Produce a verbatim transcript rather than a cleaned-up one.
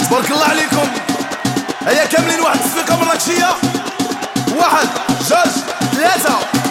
بارك الله عليكم. هيا كاملين واحد التصفيقة مراكشية. واحد جوج ثلاثة.